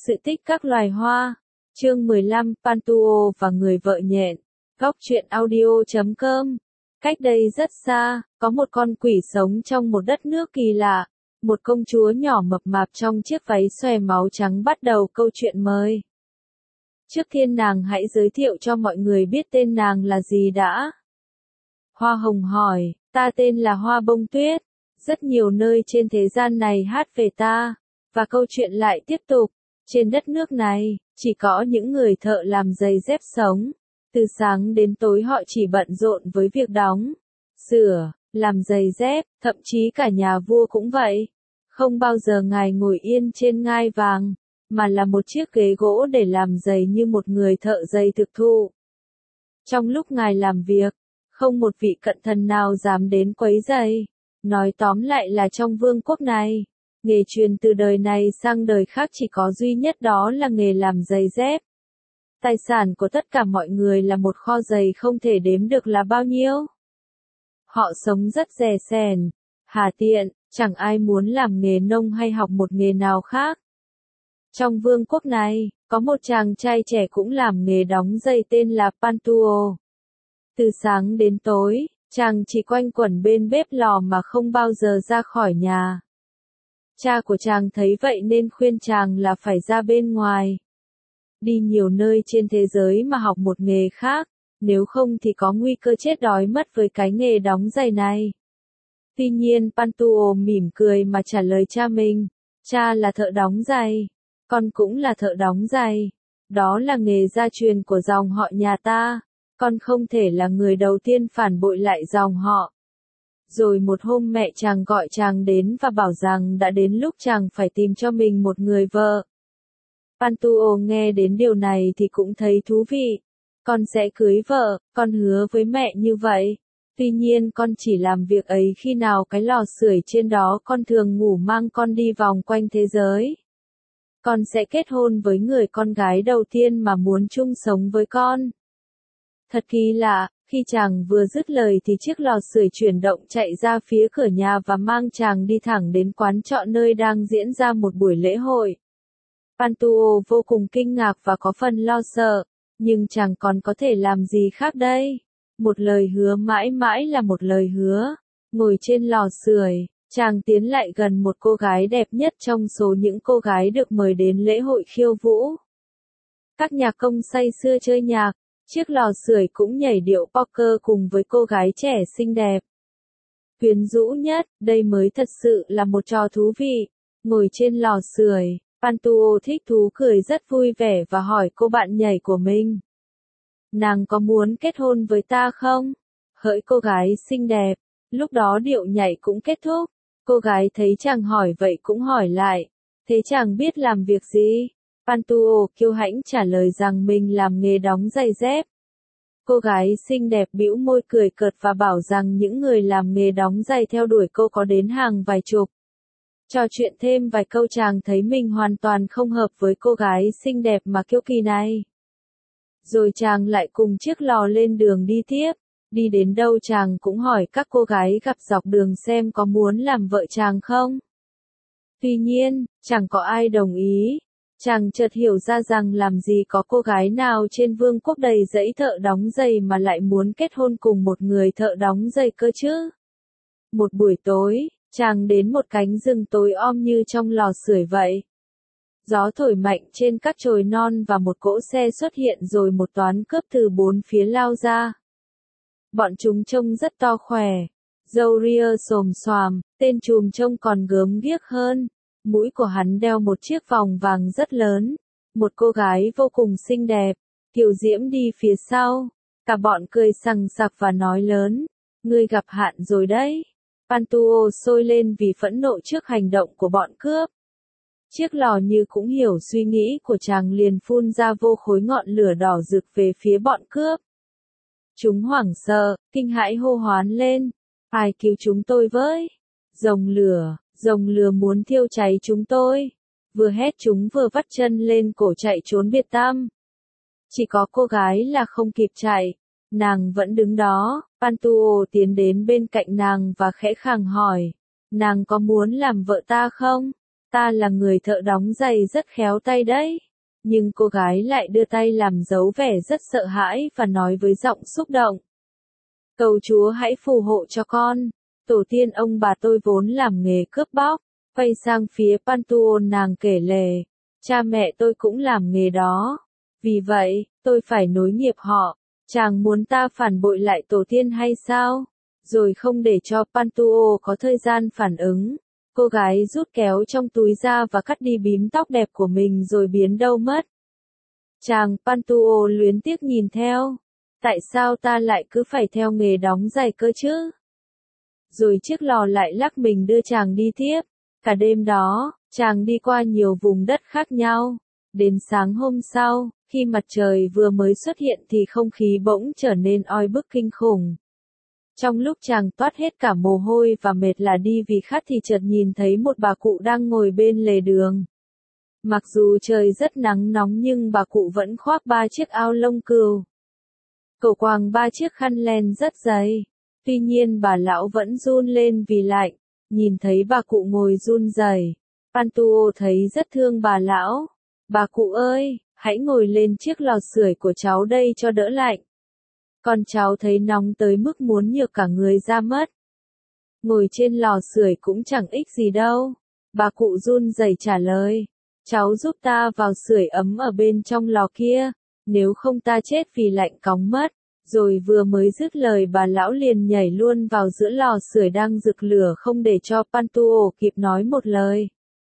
Sự tích các loài hoa. Chương 15, Pantuo và người vợ nhện. Góc truyện audio.com. Cách đây rất xa, có một con quỷ sống trong một đất nước kỳ lạ. Một công chúa nhỏ mập mạp trong chiếc váy xòe máu trắng bắt đầu câu chuyện mới. Trước tiên nàng hãy giới thiệu cho mọi người biết tên nàng là gì đã. Hoa hồng hỏi, ta tên là Hoa Bông Tuyết. Rất nhiều nơi trên thế gian này hát về ta. Và câu chuyện lại tiếp tục. Trên đất nước này, chỉ có những người thợ làm giày dép sống. Từ sáng đến tối họ chỉ bận rộn với việc đóng, sửa, làm giày dép, thậm chí cả nhà vua cũng vậy. Không bao giờ ngài ngồi yên trên ngai vàng, mà là một chiếc ghế gỗ để làm giày như một người thợ giày thực thụ. Trong lúc ngài làm việc, không một vị cận thần nào dám đến quấy rầy. Nói tóm lại là trong vương quốc này, nghề truyền từ đời này sang đời khác chỉ có duy nhất đó là nghề làm giày dép. Tài sản của tất cả mọi người là một kho giày không thể đếm được là bao nhiêu. Họ sống rất rẻ sẻn, hà tiện, chẳng ai muốn làm nghề nông hay học một nghề nào khác. Trong vương quốc này, có một chàng trai trẻ cũng làm nghề đóng giày tên là Pantuo. Từ sáng đến tối, chàng chỉ quanh quẩn bên bếp lò mà không bao giờ ra khỏi nhà. Cha của chàng thấy vậy nên khuyên chàng là phải ra bên ngoài. Đi nhiều nơi trên thế giới mà học một nghề khác, nếu không thì có nguy cơ chết đói mất với cái nghề đóng giày này. Tuy nhiên Pantuo mỉm cười mà trả lời cha mình, cha là thợ đóng giày, con cũng là thợ đóng giày. Đó là nghề gia truyền của dòng họ nhà ta, con không thể là người đầu tiên phản bội lại dòng họ. Rồi một hôm mẹ chàng gọi chàng đến và bảo rằng đã đến lúc chàng phải tìm cho mình một người vợ. Pantuo nghe đến điều này thì cũng thấy thú vị. Con sẽ cưới vợ, con hứa với mẹ như vậy. Tuy nhiên con chỉ làm việc ấy khi nào cái lò sưởi trên đó con thường ngủ mang con đi vòng quanh thế giới. Con sẽ kết hôn với người con gái đầu tiên mà muốn chung sống với con. Thật kỳ lạ, khi chàng vừa dứt lời thì chiếc lò sưởi chuyển động chạy ra phía cửa nhà và mang chàng đi thẳng đến quán trọ nơi đang diễn ra một buổi lễ hội. Pantuo vô cùng kinh ngạc và có phần lo sợ, nhưng chàng còn có thể làm gì khác đây? Một lời hứa mãi mãi là một lời hứa. Ngồi trên lò sưởi, chàng tiến lại gần một cô gái đẹp nhất trong số những cô gái được mời đến lễ hội khiêu vũ. Các nhạc công say sưa chơi nhạc, chiếc lò sưởi cũng nhảy điệu poker cùng với cô gái trẻ xinh đẹp. Quyến rũ nhất, đây mới thật sự là một trò thú vị. Ngồi trên lò sưởi, Pantuo thích thú cười rất vui vẻ và hỏi cô bạn nhảy của mình. Nàng có muốn kết hôn với ta không? Hỡi cô gái xinh đẹp, lúc đó điệu nhảy cũng kết thúc. Cô gái thấy chàng hỏi vậy cũng hỏi lại. Thế chàng biết làm việc gì? Pantuo kiêu hãnh trả lời rằng mình làm nghề đóng giày dép. Cô gái xinh đẹp bĩu môi cười cợt và bảo rằng những người làm nghề đóng giày theo đuổi cô có đến hàng vài chục. Trò chuyện thêm vài câu chàng thấy mình hoàn toàn không hợp với cô gái xinh đẹp mà kiêu kỳ này. Rồi chàng lại cùng chiếc lò lên đường đi tiếp. Đi đến đâu chàng cũng hỏi các cô gái gặp dọc đường xem có muốn làm vợ chàng không. Tuy nhiên, chẳng có ai đồng ý. Chàng chợt hiểu ra rằng làm gì có cô gái nào trên vương quốc đầy dãy thợ đóng giày mà lại muốn kết hôn cùng một người thợ đóng giày cơ chứ. Một buổi tối, chàng đến một cánh rừng tối om như trong lò sưởi vậy. Gió thổi mạnh trên các chồi non và một cỗ xe xuất hiện rồi một toán cướp từ bốn phía lao ra. Bọn chúng trông rất to khỏe, râu ria xồm xoàm, tên trùm trông còn gớm ghiếc hơn. Mũi của hắn đeo một chiếc vòng vàng rất lớn. Một cô gái vô cùng xinh đẹp, kiều diễm đi phía sau. Cả bọn cười sằng sặc và nói lớn, ngươi gặp hạn rồi đấy. Pantuo sôi lên vì phẫn nộ trước hành động của bọn cướp. Chiếc lò như cũng hiểu suy nghĩ của chàng liền phun ra vô khối ngọn lửa đỏ rực về phía bọn cướp. Chúng hoảng sợ, kinh hãi hô hoán lên. Ai cứu chúng tôi với? Rồng lửa muốn thiêu cháy chúng tôi. Vừa hét chúng vừa vắt chân lên cổ chạy trốn biệt tăm. Chỉ có cô gái là không kịp chạy. Nàng vẫn đứng đó. Pantuo tiến đến bên cạnh nàng và khẽ khàng hỏi. Nàng có muốn làm vợ ta không? ta là người thợ đóng giày rất khéo tay đấy. Nhưng cô gái lại đưa tay làm dấu vẻ rất sợ hãi và nói với giọng xúc động. Cầu Chúa hãy phù hộ cho con. Tổ tiên ông bà tôi vốn làm nghề cướp bóc. Quay sang phía Pantuon nàng kể lể. Cha mẹ tôi cũng làm nghề đó. Vì vậy, tôi phải nối nghiệp họ. Chàng muốn ta phản bội lại tổ tiên hay sao? Rồi không để cho Pantuo có thời gian phản ứng. Cô gái rút kéo trong túi ra và cắt đi bím tóc đẹp của mình rồi biến đâu mất. Chàng Pantuo luyến tiếc nhìn theo. Tại sao ta lại cứ phải theo nghề đóng giày cơ chứ? Rồi chiếc lò lại lắc mình đưa chàng đi tiếp. Cả đêm đó, chàng đi qua nhiều vùng đất khác nhau. Đến sáng hôm sau, khi mặt trời vừa mới xuất hiện thì không khí bỗng trở nên oi bức kinh khủng. Trong lúc chàng toát hết cả mồ hôi và mệt là đi vì khát thì chợt nhìn thấy một bà cụ đang ngồi bên lề đường. Mặc dù trời rất nắng nóng nhưng bà cụ vẫn khoác 3 chiếc áo lông cừu. Cổ quàng 3 chiếc khăn len rất dày. Tuy nhiên bà lão vẫn run lên vì lạnh. Nhìn thấy bà cụ ngồi run rẩy, Pantuo thấy rất thương bà lão. Bà cụ ơi, hãy ngồi lên chiếc lò sưởi của cháu đây cho đỡ lạnh. Con cháu thấy nóng tới mức muốn nhược cả người ra mất. Ngồi trên lò sưởi cũng chẳng ích gì đâu. Bà cụ run rẩy trả lời. Cháu giúp ta vào sưởi ấm ở bên trong lò kia, nếu không ta chết vì lạnh cóng mất. Rồi vừa mới dứt lời bà lão liền nhảy luôn vào giữa lò sưởi đang rực lửa không để cho Pantuo kịp nói một lời.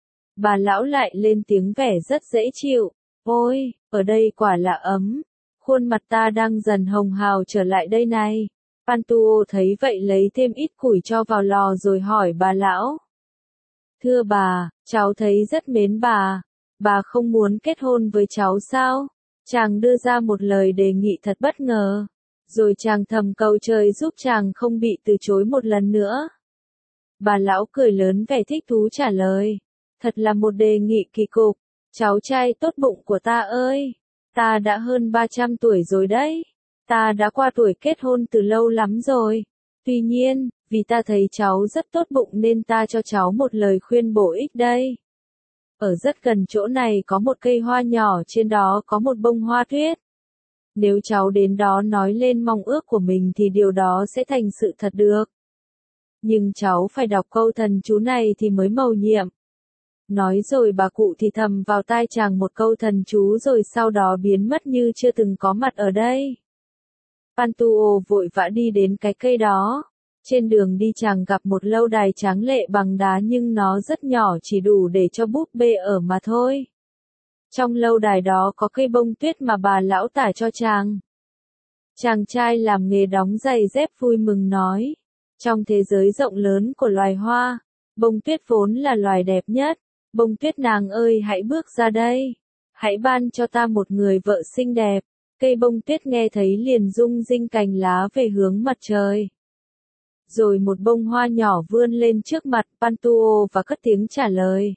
Bà lão lại lên tiếng vẻ rất dễ chịu. Ôi, ở đây quả là ấm. Khuôn mặt ta đang dần hồng hào trở lại đây này. Pantuo thấy vậy lấy thêm ít củi cho vào lò rồi hỏi bà lão. Thưa bà, cháu thấy rất mến bà. Bà không muốn kết hôn với cháu sao? Chàng đưa ra một lời đề nghị thật bất ngờ. Rồi chàng thầm cầu trời giúp chàng không bị từ chối một lần nữa. Bà lão cười lớn vẻ thích thú trả lời. Thật là một đề nghị kỳ cục. Cháu trai tốt bụng của ta ơi. Ta đã hơn 300 tuổi rồi đấy. Ta đã qua tuổi kết hôn từ lâu lắm rồi. Tuy nhiên, vì ta thấy cháu rất tốt bụng nên ta cho cháu một lời khuyên bổ ích đây. Ở rất gần chỗ này có một cây hoa nhỏ, trên đó có một bông hoa tuyết. Nếu cháu đến đó nói lên mong ước của mình thì điều đó sẽ thành sự thật được. Nhưng cháu phải đọc câu thần chú này thì mới mầu nhiệm. Nói rồi bà cụ thì thầm vào tai chàng một câu thần chú rồi sau đó biến mất như chưa từng có mặt ở đây. Pantuo vội vã đi đến cái cây đó. Trên đường đi chàng gặp một lâu đài tráng lệ bằng đá nhưng nó rất nhỏ chỉ đủ để cho búp bê ở mà thôi. Trong lâu đài đó có cây bông tuyết mà bà lão tả cho chàng. Chàng trai làm nghề đóng giày dép vui mừng nói. Trong thế giới rộng lớn của loài hoa, bông tuyết vốn là loài đẹp nhất. Bông tuyết nàng ơi hãy bước ra đây. Hãy ban cho ta một người vợ xinh đẹp. Cây bông tuyết nghe thấy liền rung rinh cành lá về hướng mặt trời. Rồi một bông hoa nhỏ vươn lên trước mặt Pantuo và cất tiếng trả lời.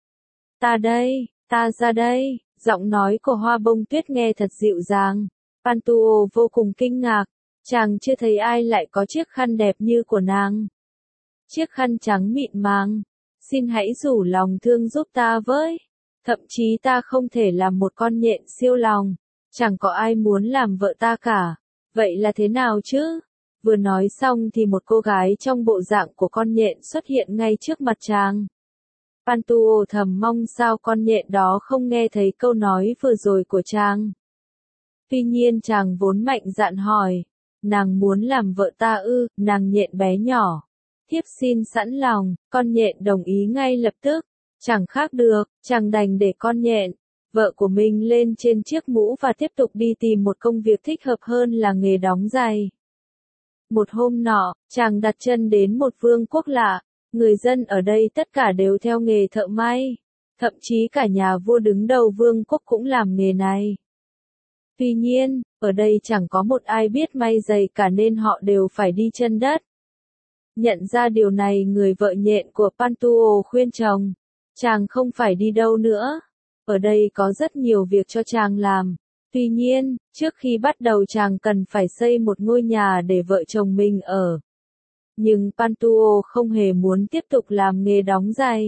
Ta đây, ta ra đây. Giọng nói của hoa bông tuyết nghe thật dịu dàng. Pantuo vô cùng kinh ngạc. Chàng chưa thấy ai lại có chiếc khăn đẹp như của nàng. Chiếc khăn trắng mịn màng. Xin hãy rủ lòng thương giúp ta với. Thậm chí ta không thể làm một con nhện siêu lòng. Chẳng có ai muốn làm vợ ta cả. Vậy là thế nào chứ? Vừa nói xong thì một cô gái trong bộ dạng của con nhện xuất hiện ngay trước mặt chàng. Pantuo thầm mong sao con nhện đó không nghe thấy câu nói vừa rồi của chàng. Tuy nhiên chàng vốn mạnh dạn hỏi. Nàng muốn làm vợ ta ư? Nàng nhện bé nhỏ. Thiếp xin sẵn lòng. Con nhện đồng ý ngay lập tức. Chẳng khác được, chàng đành để con nhện, vợ của mình lên trên chiếc mũ và tiếp tục đi tìm một công việc thích hợp hơn là nghề đóng giày. Một hôm nọ, chàng đặt chân đến một vương quốc lạ. Người dân ở đây tất cả đều theo nghề thợ may. Thậm chí cả nhà vua đứng đầu vương quốc cũng làm nghề này. Tuy nhiên, ở đây chẳng có một ai biết may giày cả nên họ đều phải đi chân đất. Nhận ra điều này, người vợ nhện của Pantuo khuyên chồng. Chàng không phải đi đâu nữa. Ở đây có rất nhiều việc cho chàng làm. Tuy nhiên, trước khi bắt đầu chàng cần phải xây một ngôi nhà để vợ chồng mình ở. Nhưng Pantuo không hề muốn tiếp tục làm nghề đóng giày.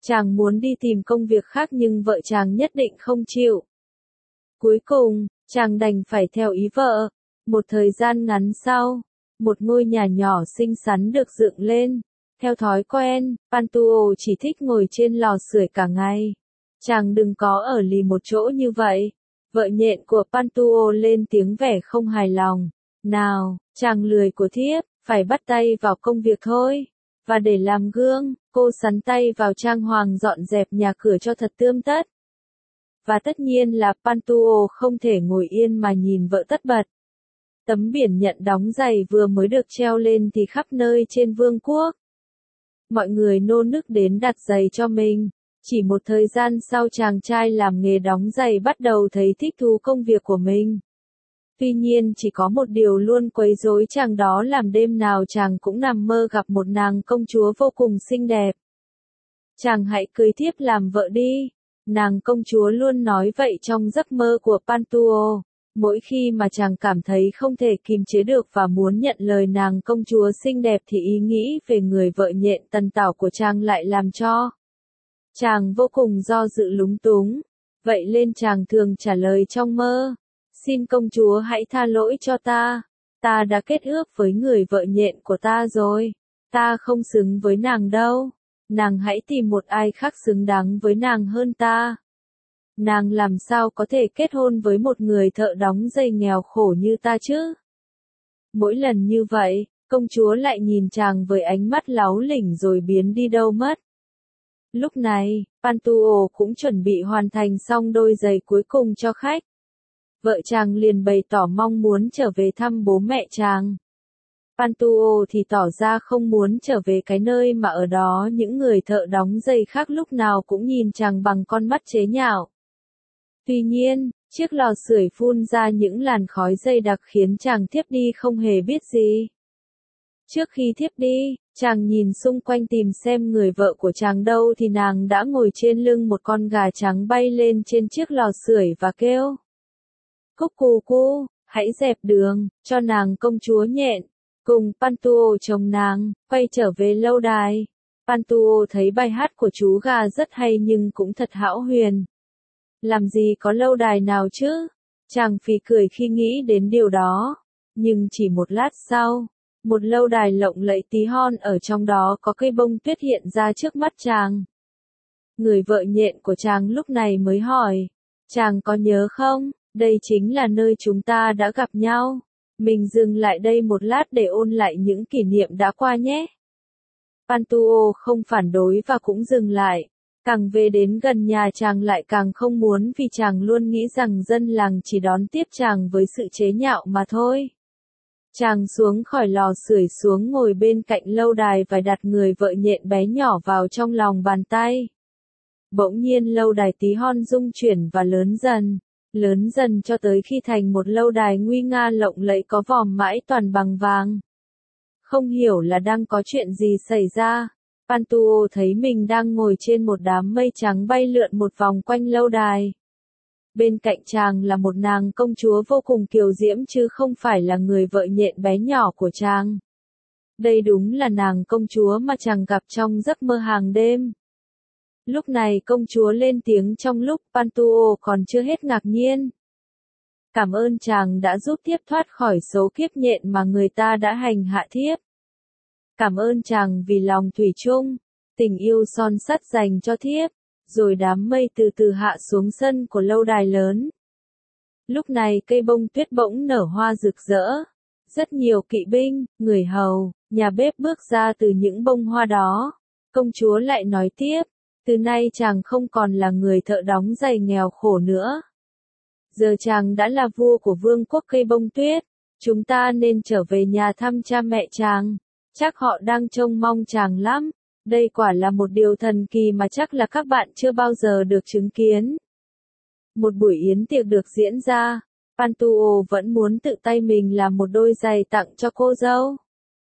Chàng muốn đi tìm công việc khác nhưng vợ chàng nhất định không chịu. Cuối cùng, chàng đành phải theo ý vợ. Một thời gian ngắn sau, một ngôi nhà nhỏ xinh xắn được dựng lên. Theo thói quen, Pantuo chỉ thích ngồi trên lò sưởi cả ngày. Chàng đừng có ở lì một chỗ như vậy. Vợ nhện của Pantuo lên tiếng vẻ không hài lòng. Nào, chàng lười của thiếp, phải bắt tay vào công việc thôi. Và để làm gương, cô sắn tay vào trang hoàng dọn dẹp nhà cửa cho thật tươm tất. Và tất nhiên là Pantuo không thể ngồi yên mà nhìn vợ tất bật. Tấm biển nhận đóng giày vừa mới được treo lên thì khắp nơi trên vương quốc. Mọi người nô nức đến đặt giày cho mình. Chỉ một thời gian sau chàng trai làm nghề đóng giày bắt đầu thấy thích thú công việc của mình. Tuy nhiên chỉ có một điều luôn quấy rối chàng, đó làm đêm nào chàng cũng nằm mơ gặp một nàng công chúa vô cùng xinh đẹp. Chàng hãy cưới thiếp làm vợ đi. Nàng công chúa luôn nói vậy trong giấc mơ của Pantuo. Mỗi khi mà chàng cảm thấy không thể kìm chế được và muốn nhận lời nàng công chúa xinh đẹp thì ý nghĩ về người vợ nhện tần tảo của chàng lại làm cho chàng vô cùng do dự lúng túng. Vậy nên chàng thường trả lời trong mơ. Xin công chúa hãy tha lỗi cho ta. Ta đã kết ước với người vợ nhện của ta rồi. Ta không xứng với nàng đâu. Nàng hãy tìm một ai khác xứng đáng với nàng hơn ta. Nàng làm sao có thể kết hôn với một người thợ đóng giày nghèo khổ như ta chứ? Mỗi lần như vậy, công chúa lại nhìn chàng với ánh mắt láu lỉnh rồi biến đi đâu mất. Lúc này, Pantuo cũng chuẩn bị hoàn thành xong đôi giày cuối cùng cho khách. Vợ chàng liền bày tỏ mong muốn trở về thăm bố mẹ chàng. Pantuo thì tỏ ra không muốn trở về cái nơi mà ở đó những người thợ đóng giày khác lúc nào cũng nhìn chàng bằng con mắt chế nhạo. Tuy nhiên, chiếc lò sưởi phun ra những làn khói dày đặc khiến chàng thiếp đi không hề biết gì. Trước khi thiếp đi, chàng nhìn xung quanh tìm xem người vợ của chàng đâu thì nàng đã ngồi trên lưng một con gà trắng bay lên trên chiếc lò sưởi và kêu. Cúc cù cu, hãy dẹp đường, cho nàng công chúa nhện. Cùng Pantuo chồng nàng, quay trở về lâu đài. Pantuo thấy bài hát của chú gà rất hay nhưng cũng thật hão huyền. Làm gì có lâu đài nào chứ? Chàng phì cười khi nghĩ đến điều đó. Nhưng chỉ một lát sau, một lâu đài lộng lẫy tí hon ở trong đó có cây bông tuyết hiện ra trước mắt chàng. Người vợ nhện của chàng lúc này mới hỏi. Chàng có nhớ không? Đây chính là nơi chúng ta đã gặp nhau. Mình dừng lại đây một lát để ôn lại những kỷ niệm đã qua nhé. Pantuo không phản đối và cũng dừng lại. Càng về đến gần nhà chàng lại càng không muốn vì chàng luôn nghĩ rằng dân làng chỉ đón tiếp chàng với sự chế nhạo mà thôi. Chàng xuống khỏi lò sưởi xuống ngồi bên cạnh lâu đài và đặt người vợ nhện bé nhỏ vào trong lòng bàn tay. Bỗng nhiên lâu đài tí hon rung chuyển và lớn dần cho tới khi thành một lâu đài nguy nga lộng lẫy có vòm mãi toàn bằng vàng. Không hiểu là đang có chuyện gì xảy ra. Pantuo thấy mình đang ngồi trên một đám mây trắng bay lượn một vòng quanh lâu đài. Bên cạnh chàng là một nàng công chúa vô cùng kiều diễm chứ không phải là người vợ nhện bé nhỏ của chàng. Đây đúng là nàng công chúa mà chàng gặp trong giấc mơ hàng đêm. Lúc này công chúa lên tiếng trong lúc Pantuo còn chưa hết ngạc nhiên. Cảm ơn chàng đã giúp thiếp thoát khỏi số kiếp nhện mà người ta đã hành hạ thiếp. Cảm ơn chàng vì lòng thủy chung, tình yêu son sắt dành cho thiếp. Rồi đám mây từ từ hạ xuống sân của lâu đài lớn. Lúc này cây bông tuyết bỗng nở hoa rực rỡ. Rất nhiều kỵ binh, người hầu, nhà bếp bước ra từ những bông hoa đó. Công chúa lại nói tiếp, từ nay chàng không còn là người thợ đóng giày nghèo khổ nữa. Giờ chàng đã là vua của vương quốc cây bông tuyết. Chúng ta nên trở về nhà thăm cha mẹ chàng. Chắc họ đang trông mong chàng lắm. Đây quả là một điều thần kỳ mà chắc là các bạn chưa bao giờ được chứng kiến. Một buổi yến tiệc được diễn ra. Pantuo vẫn muốn tự tay mình làm một đôi giày tặng cho cô dâu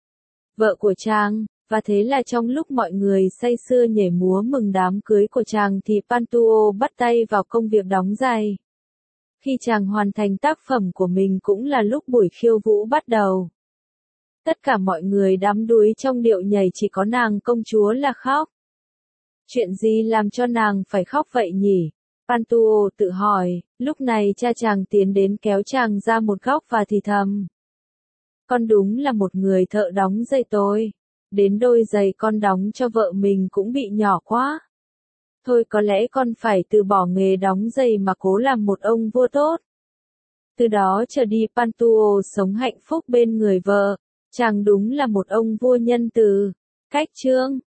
vợ của chàng. Và thế là trong lúc mọi người say sưa nhảy múa mừng đám cưới của chàng thì Pantuo bắt tay vào công việc đóng giày. Khi chàng hoàn thành tác phẩm của mình cũng là lúc buổi khiêu vũ bắt đầu. Tất cả mọi người đắm đuối trong điệu nhảy, chỉ có nàng công chúa là khóc. Chuyện gì làm cho nàng phải khóc vậy nhỉ? Pantuo tự hỏi, lúc này cha chàng tiến đến kéo chàng ra một góc và thì thầm. Con đúng là một người thợ đóng giày tồi. Đến đôi giày con đóng cho vợ mình cũng bị nhỏ quá. Thôi có lẽ con phải từ bỏ nghề đóng giày mà cố làm một ông vua tốt. Từ đó trở đi Pantuo sống hạnh phúc bên người vợ. Chàng đúng là một ông vua nhân từ. Cách chương